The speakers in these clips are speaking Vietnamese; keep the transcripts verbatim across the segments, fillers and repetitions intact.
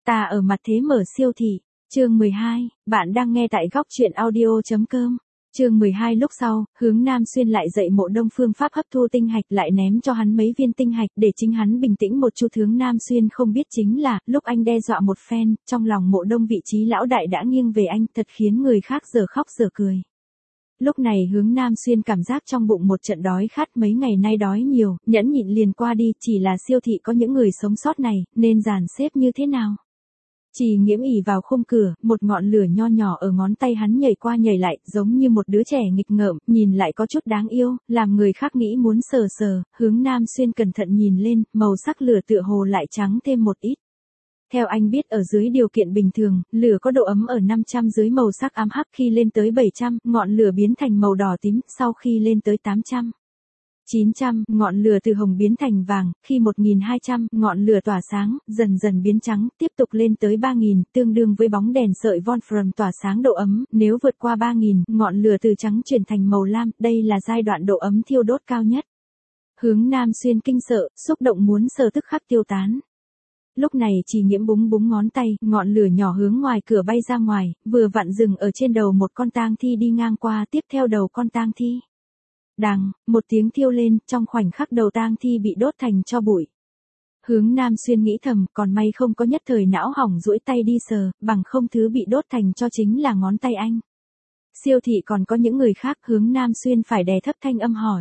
Ta ở mặt thế mở siêu thị. Chương mười hai, bạn đang nghe tại góc truyện audio.com. Chương mười hai lúc sau, Hướng Nam Xuyên lại dạy Mộ Đông phương pháp hấp thu tinh hạch, lại ném cho hắn mấy viên tinh hạch để chính hắn bình tĩnh một chút. Hướng Nam Xuyên không biết chính là, lúc anh đe dọa một phen, trong lòng Mộ Đông vị trí lão đại đã nghiêng về anh, thật khiến người khác giờ khóc giờ cười. Lúc này Hướng Nam Xuyên cảm giác trong bụng một trận đói khát, mấy ngày nay đói nhiều, nhẫn nhịn liền qua đi, chỉ là siêu thị có những người sống sót này, nên dàn xếp như thế nào? Trì Nghiễm ỉ vào khung cửa, một ngọn lửa nho nhỏ ở ngón tay hắn nhảy qua nhảy lại, giống như một đứa trẻ nghịch ngợm, nhìn lại có chút đáng yêu, làm người khác nghĩ muốn sờ sờ. Hướng Nam Xuyên cẩn thận nhìn lên, màu sắc lửa tựa hồ lại trắng thêm một ít. Theo anh biết, ở dưới điều kiện bình thường, lửa có độ ấm ở năm trăm, dưới màu sắc ám hắc, khi lên tới bảy trăm, ngọn lửa biến thành màu đỏ tím, sau khi lên tới tám trăm. chín trăm, ngọn lửa từ hồng biến thành vàng, khi một nghìn hai trăm, ngọn lửa tỏa sáng, dần dần biến trắng, tiếp tục lên tới ba nghìn, tương đương với bóng đèn sợi Wolfram tỏa sáng độ ấm, nếu vượt qua ba nghìn, ngọn lửa từ trắng chuyển thành màu lam, đây là giai đoạn độ ấm thiêu đốt cao nhất. Hướng Nam Xuyên kinh sợ, xúc động muốn sờ tức khắc tiêu tán. Lúc này Trì Nghiễm búng búng ngón tay, ngọn lửa nhỏ hướng ngoài cửa bay ra ngoài, vừa vặn dừng ở trên đầu một con tang thi đi ngang qua, tiếp theo đầu con tang thi. Đằng, một tiếng thiêu lên, trong khoảnh khắc đầu tang thi bị đốt thành tro bụi. Hướng Nam Xuyên nghĩ thầm, còn may không có nhất thời não hỏng duỗi tay đi sờ, bằng không thứ bị đốt thành tro chính là ngón tay anh. Siêu thị còn có những người khác. Hướng Nam Xuyên phải đè thấp thanh âm hỏi.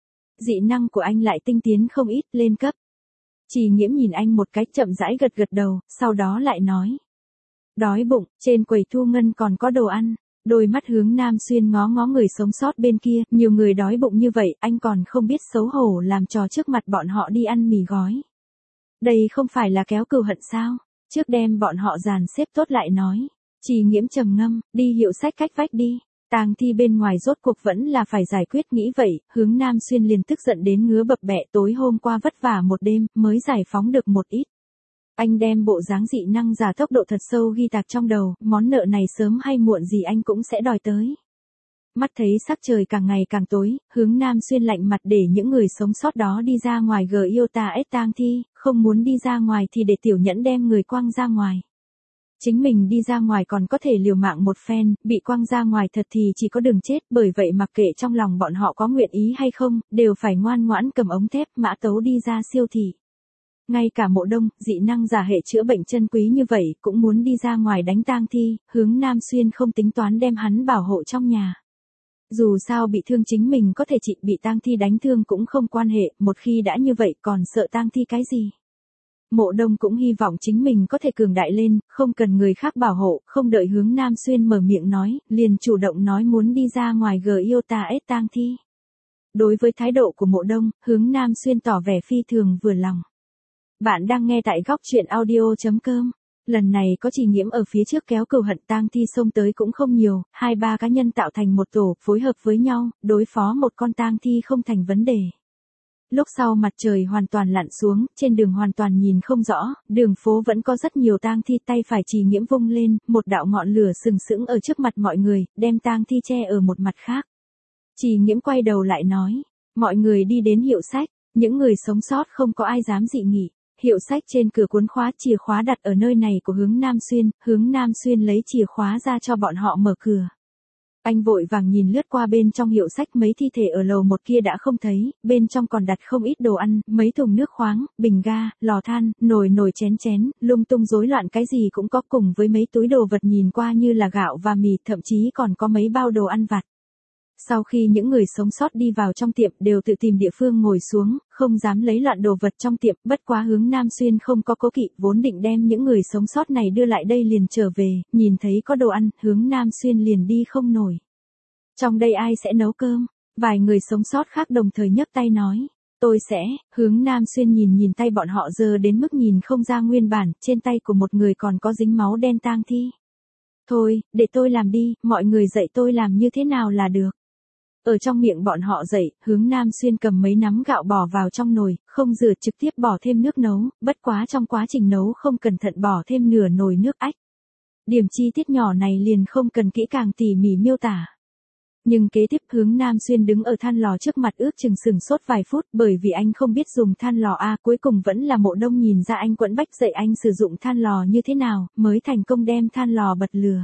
Dị năng của anh lại tinh tiến không ít, lên cấp. Trì Nghiễm nhìn anh một cái, chậm rãi gật gật đầu, sau đó lại nói. Đói bụng, trên quầy thu ngân còn có đồ ăn. Đôi mắt Hướng Nam Xuyên ngó ngó người sống sót bên kia, nhiều người đói bụng như vậy, anh còn không biết xấu hổ làm trò trước mặt bọn họ đi ăn mì gói. Đây không phải là kéo cừu hận sao? Trước đem bọn họ dàn xếp tốt lại nói. Trì Nghiễm trầm ngâm, đi hiệu sách cách vách đi. Tang thi bên ngoài rốt cuộc vẫn là phải giải quyết, nghĩ vậy, Hướng Nam Xuyên liền tức giận đến ngứa bập bẹ, tối hôm qua vất vả một đêm, mới giải phóng được một ít. Anh đem bộ dáng dị năng giả tốc độ thật sâu ghi tạc trong đầu, món nợ này sớm hay muộn gì anh cũng sẽ đòi tới. Mắt thấy sắc trời càng ngày càng tối, Hướng Nam Xuyên lạnh mặt để những người sống sót đó đi ra ngoài. G yêu ta ết tang thi, không muốn đi ra ngoài thì để tiểu nhẫn đem người quăng ra ngoài. Chính mình đi ra ngoài còn có thể liều mạng một phen, bị quăng ra ngoài thật thì chỉ có đường chết, bởi vậy mặc kệ trong lòng bọn họ có nguyện ý hay không, đều phải ngoan ngoãn cầm ống thép mã tấu đi ra siêu thị. Ngay cả Mộ Đông, dị năng giả hệ chữa bệnh chân quý như vậy, cũng muốn đi ra ngoài đánh tang thi. Hướng Nam Xuyên không tính toán đem hắn bảo hộ trong nhà. Dù sao bị thương chính mình có thể trị, bị tang thi đánh thương cũng không quan hệ, một khi đã như vậy còn sợ tang thi cái gì. Mộ Đông cũng hy vọng chính mình có thể cường đại lên, không cần người khác bảo hộ, không đợi Hướng Nam Xuyên mở miệng nói, liền chủ động nói muốn đi ra ngoài g yêu ta ết tang thi. Đối với thái độ của Mộ Đông, Hướng Nam Xuyên tỏ vẻ phi thường vừa lòng. Bạn đang nghe tại góc truyện audio.com. Lần này có Trì Nghiễm ở phía trước kéo cừu hận, tang thi xông tới cũng không nhiều, hai ba cá nhân tạo thành một tổ, phối hợp với nhau, đối phó một con tang thi không thành vấn đề. Lúc sau mặt trời hoàn toàn lặn xuống, trên đường hoàn toàn nhìn không rõ, đường phố vẫn có rất nhiều tang thi. Tay phải Trì Nghiễm vung lên, một đạo ngọn lửa sừng sững ở trước mặt mọi người, đem tang thi che ở một mặt khác. Trì Nghiễm quay đầu lại nói, mọi người đi đến hiệu sách, những người sống sót không có ai dám dị nghị. Hiệu sách trên cửa cuốn khóa, chìa khóa đặt ở nơi này của Hướng Nam Xuyên, Hướng Nam Xuyên lấy chìa khóa ra cho bọn họ mở cửa. Anh vội vàng nhìn lướt qua bên trong hiệu sách, mấy thi thể ở lầu một kia đã không thấy, bên trong còn đặt không ít đồ ăn, mấy thùng nước khoáng, bình ga, lò than, nồi nồi chén chén, lung tung rối loạn cái gì cũng có, cùng với mấy túi đồ vật nhìn qua như là gạo và mì, thậm chí còn có mấy bao đồ ăn vặt. Sau khi những người sống sót đi vào trong tiệm, đều tự tìm địa phương ngồi xuống, không dám lấy loạn đồ vật trong tiệm, bất quá Hướng Nam Xuyên không có cố kỵ, vốn định đem những người sống sót này đưa lại đây liền trở về, nhìn thấy có đồ ăn, Hướng Nam Xuyên liền đi không nổi. Trong đây ai sẽ nấu cơm? Vài người sống sót khác đồng thời nhấc tay nói, tôi sẽ. Hướng Nam Xuyên nhìn nhìn tay bọn họ giờ đến mức nhìn không ra nguyên bản, trên tay của một người còn có dính máu đen tang thi. Thôi, để tôi làm đi, mọi người dạy tôi làm như thế nào là được. Ở trong miệng bọn họ dậy, Hướng Nam Xuyên cầm mấy nắm gạo bỏ vào trong nồi, không rửa, trực tiếp bỏ thêm nước nấu, bất quá trong quá trình nấu không cẩn thận bỏ thêm nửa nồi nước ách. Điểm chi tiết nhỏ này liền không cần kỹ càng tỉ mỉ miêu tả. Nhưng kế tiếp hướng Nam Xuyên đứng ở than lò trước mặt ước chừng sừng sốt vài phút bởi vì anh không biết dùng than lò a cuối cùng vẫn là Mộ Đông nhìn ra anh quẫn bách dạy anh sử dụng than lò như thế nào mới thành công đem than lò bật lửa.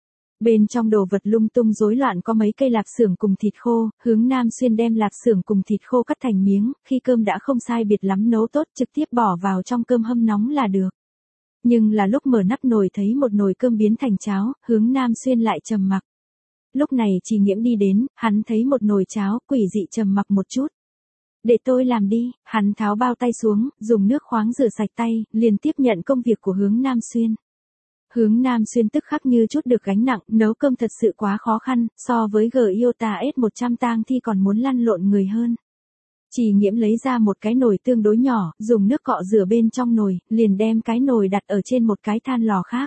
Bên trong đồ vật lung tung rối loạn có mấy cây lạp xưởng cùng thịt khô, hướng Nam Xuyên đem lạp xưởng cùng thịt khô cắt thành miếng, khi cơm đã không sai biệt lắm nấu tốt trực tiếp bỏ vào trong cơm hâm nóng là được. Nhưng là lúc mở nắp nồi thấy một nồi cơm biến thành cháo, hướng Nam Xuyên lại trầm mặc. Lúc này Trì Nghiễm đi đến, hắn thấy một nồi cháo, quỷ dị trầm mặc một chút. Để tôi làm đi, hắn tháo bao tay xuống, dùng nước khoáng rửa sạch tay, liền tiếp nhận công việc của hướng Nam Xuyên. Hướng Nam Xuyên tức khắc như chút được gánh nặng, nấu cơm thật sự quá khó khăn, so với Giota S một trăm tang thi còn muốn lăn lộn người hơn. Trì Nghiễm lấy ra một cái nồi tương đối nhỏ, dùng nước cọ rửa bên trong nồi, liền đem cái nồi đặt ở trên một cái than lò khác.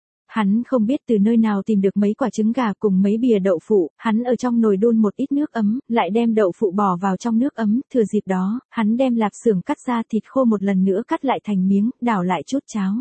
Hắn không biết từ nơi nào tìm được mấy quả trứng gà cùng mấy bìa đậu phụ, hắn ở trong nồi đun một ít nước ấm, lại đem đậu phụ bỏ vào trong nước ấm, thừa dịp đó, hắn đem lạp xưởng cắt ra thịt khô một lần nữa cắt lại thành miếng, đảo lại chút cháo.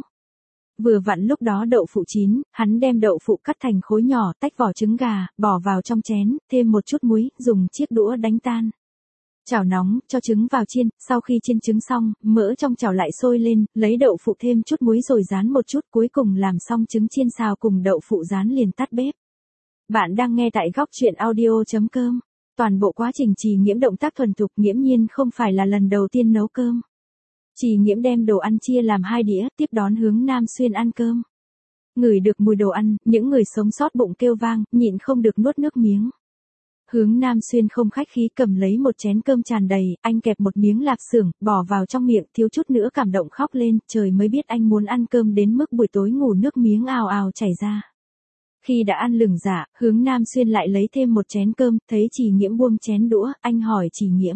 Vừa vặn lúc đó đậu phụ chín, hắn đem đậu phụ cắt thành khối nhỏ, tách vỏ trứng gà, bỏ vào trong chén, thêm một chút muối, dùng chiếc đũa đánh tan. Chảo nóng, cho trứng vào chiên, sau khi chiên trứng xong, mỡ trong chảo lại sôi lên, lấy đậu phụ thêm chút muối rồi rán một chút, cuối cùng làm xong trứng chiên xào cùng đậu phụ rán liền tắt bếp. Bạn đang nghe tại góc truyện audio chấm com. Toàn bộ quá trình Trì Nghiễm động tác thuần thục, nghiễm nhiên không phải là lần đầu tiên nấu cơm. Trì Nghiễm đem đồ ăn chia làm hai đĩa, tiếp đón hướng Nam Xuyên ăn cơm. Ngửi được mùi đồ ăn, những người sống sót bụng kêu vang, nhịn không được nuốt nước miếng. Hướng Nam Xuyên không khách khí cầm lấy một chén cơm tràn đầy, anh kẹp một miếng lạp xưởng, bỏ vào trong miệng, thiếu chút nữa cảm động khóc lên, trời mới biết anh muốn ăn cơm đến mức buổi tối ngủ nước miếng ào ào chảy ra. Khi đã ăn lửng dạ, hướng Nam Xuyên lại lấy thêm một chén cơm, thấy Trì Nghiễm buông chén đũa, anh hỏi Trì Nghiễm.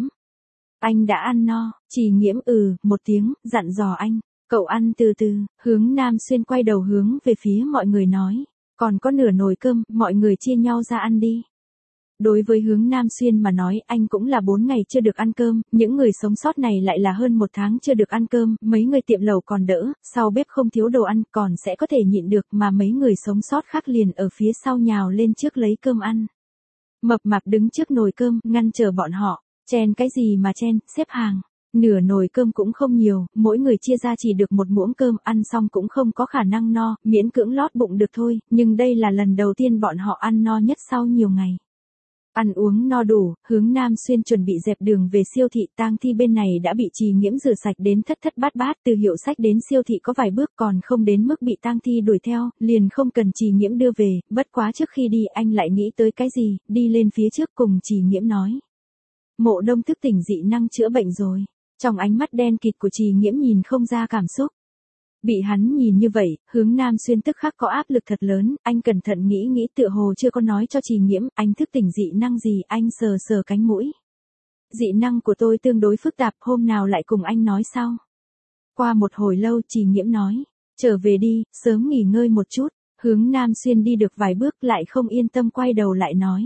Anh đã ăn no, Trì Nghiễm ừ, một tiếng, dặn dò anh, cậu ăn từ từ, hướng Nam Xuyên quay đầu hướng về phía mọi người nói, còn có nửa nồi cơm, mọi người chia nhau ra ăn đi. Đối với hướng Nam Xuyên mà nói anh cũng là bốn ngày chưa được ăn cơm, những người sống sót này lại là hơn một tháng chưa được ăn cơm, mấy người tiệm lẩu còn đỡ, sau bếp không thiếu đồ ăn còn sẽ có thể nhịn được mà mấy người sống sót khác liền ở phía sau nhào lên trước lấy cơm ăn. Mập mạp đứng trước nồi cơm, ngăn chờ bọn họ, chen cái gì mà chen, xếp hàng. Nửa nồi cơm cũng không nhiều, mỗi người chia ra chỉ được một muỗng cơm, ăn xong cũng không có khả năng no, miễn cưỡng lót bụng được thôi, nhưng đây là lần đầu tiên bọn họ ăn no nhất sau nhiều ngày. Ăn uống no đủ, hướng Nam Xuyên chuẩn bị dẹp đường về siêu thị, tang thi bên này đã bị Trì Nghiễm rửa sạch đến thất thất bát bát, từ hiệu sách đến siêu thị có vài bước còn không đến mức bị tang thi đuổi theo, liền không cần Trì Nghiễm đưa về, bất quá trước khi đi anh lại nghĩ tới cái gì, đi lên phía trước cùng Trì Nghiễm nói. Mộ Đông thức tỉnh dị năng chữa bệnh rồi, trong ánh mắt đen kịt của Trì Nghiễm nhìn không ra cảm xúc. Bị hắn nhìn như vậy, hướng Nam Xuyên tức khắc có áp lực thật lớn, anh cẩn thận nghĩ nghĩ tựa hồ chưa có nói cho Trì Nghiễm, anh thức tỉnh dị năng gì, anh sờ sờ cánh mũi. Dị năng của tôi tương đối phức tạp, hôm nào lại cùng anh nói sau. Qua một hồi lâu Trì Nghiễm nói, trở về đi, sớm nghỉ ngơi một chút, hướng Nam Xuyên đi được vài bước lại không yên tâm quay đầu lại nói.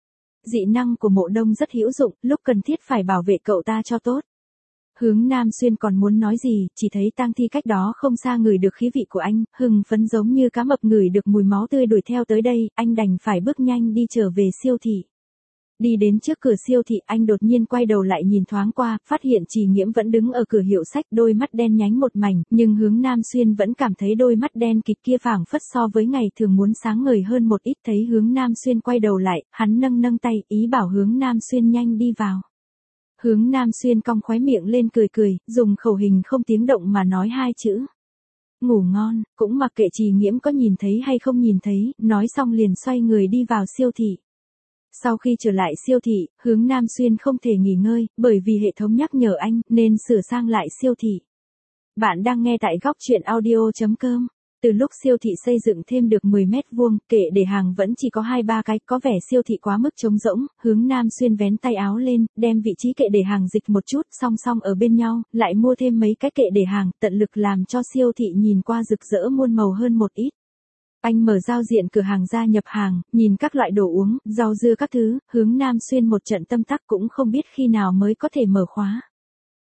Dị năng của Mộ Đông rất hữu dụng, lúc cần thiết phải bảo vệ cậu ta cho tốt. Hướng Nam Xuyên còn muốn nói gì, chỉ thấy tang thi cách đó không xa ngửi được khí vị của anh, hưng phấn giống như cá mập ngửi được mùi máu tươi đuổi theo tới đây, anh đành phải bước nhanh đi trở về siêu thị. Đi đến trước cửa siêu thị anh đột nhiên quay đầu lại nhìn thoáng qua, phát hiện Trì Nghiễm vẫn đứng ở cửa hiệu sách, đôi mắt đen nhánh một mảnh, nhưng hướng Nam Xuyên vẫn cảm thấy đôi mắt đen kịt kia phảng phất so với ngày thường muốn sáng ngời hơn một ít. Thấy hướng Nam Xuyên quay đầu lại, hắn nâng nâng tay, ý bảo hướng Nam Xuyên nhanh đi vào. Hướng Nam Xuyên cong khóe miệng lên cười cười, dùng khẩu hình không tiếng động mà nói hai chữ. Ngủ ngon, cũng mặc kệ Trì Nghiễm có nhìn thấy hay không nhìn thấy, nói xong liền xoay người đi vào siêu thị. Sau khi trở lại siêu thị, hướng Nam Xuyên không thể nghỉ ngơi, bởi vì hệ thống nhắc nhở anh, nên sửa sang lại siêu thị. Bạn đang nghe tại góc truyện audio chấm com. Từ lúc siêu thị xây dựng thêm được mười mét vuông, kệ để hàng vẫn chỉ có hai ba cái, có vẻ siêu thị quá mức trống rỗng, hướng Nam Xuyên vén tay áo lên, đem vị trí kệ để hàng dịch một chút, song song ở bên nhau, lại mua thêm mấy cái kệ để hàng, tận lực làm cho siêu thị nhìn qua rực rỡ muôn màu hơn một ít. Anh mở giao diện cửa hàng ra nhập hàng, nhìn các loại đồ uống, rau dưa các thứ, hướng Nam Xuyên một trận tâm tắc cũng không biết khi nào mới có thể mở khóa.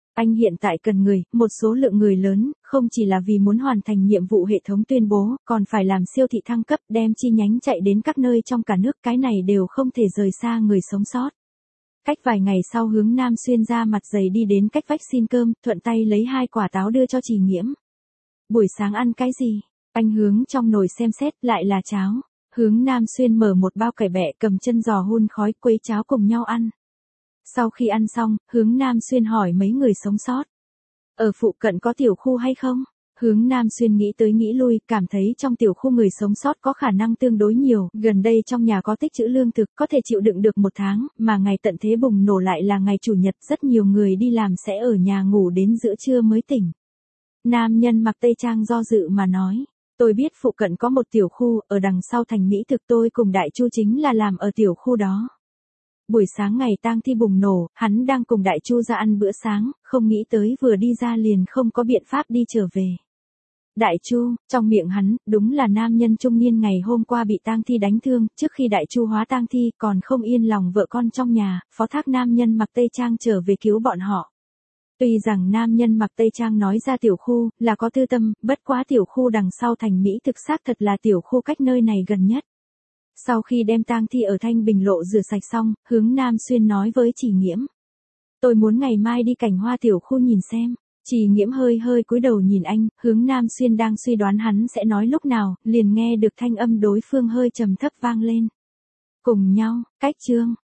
Anh hiện tại cần người, một số lượng người lớn, không chỉ là vì muốn hoàn thành nhiệm vụ hệ thống tuyên bố, còn phải làm siêu thị thăng cấp, đem chi nhánh chạy đến các nơi trong cả nước, cái này đều không thể rời xa người sống sót. Cách vài ngày sau Hướng Nam Xuyên ra mặt dày đi đến cách vách xin cơm, thuận tay lấy hai quả táo đưa cho Trì Nghiễm. Buổi sáng ăn cái gì? Anh Hướng trong nồi xem xét, lại là cháo. Hướng Nam Xuyên mở một bao cải bẹ, cầm chân giò hun khói, quấy cháo cùng nhau ăn. Sau khi ăn xong, Hướng Nam Xuyên hỏi mấy người sống sót. Ở phụ cận có tiểu khu hay không? Hướng Nam Xuyên nghĩ tới nghĩ lui, cảm thấy trong tiểu khu người sống sót có khả năng tương đối nhiều, gần đây trong nhà có tích trữ lương thực, có thể chịu đựng được một tháng, mà ngày tận thế bùng nổ lại là ngày chủ nhật, rất nhiều người đi làm sẽ ở nhà ngủ đến giữa trưa mới tỉnh. Nam nhân mặc tây trang do dự mà nói, tôi biết phụ cận có một tiểu khu, ở đằng sau thành Mỹ thực, tôi cùng Đại Chu chính là làm ở tiểu khu đó. Buổi sáng ngày tang thi bùng nổ, hắn đang cùng Đại Chu ra ăn bữa sáng, không nghĩ tới vừa đi ra liền không có biện pháp đi trở về. Đại Chu, trong miệng hắn, đúng là nam nhân trung niên ngày hôm qua bị tang thi đánh thương, trước khi Đại Chu hóa tang thi còn không yên lòng vợ con trong nhà, phó thác nam nhân mặc tây trang trở về cứu bọn họ. Tuy rằng nam nhân mặc tây trang nói ra tiểu khu, là có tư tâm, bất quá tiểu khu đằng sau thành Mỹ thực xác thật là tiểu khu cách nơi này gần nhất. Sau khi đem tang thi ở Thanh Bình Lộ rửa sạch xong, Hướng Nam Xuyên nói với Trì Nghiễm. Tôi muốn ngày mai đi cảnh hoa tiểu khu nhìn xem. Trì Nghiễm hơi hơi cúi đầu nhìn anh, Hướng Nam Xuyên đang suy đoán hắn sẽ nói lúc nào, liền nghe được thanh âm đối phương hơi trầm thấp vang lên. Cùng nhau, cách chương.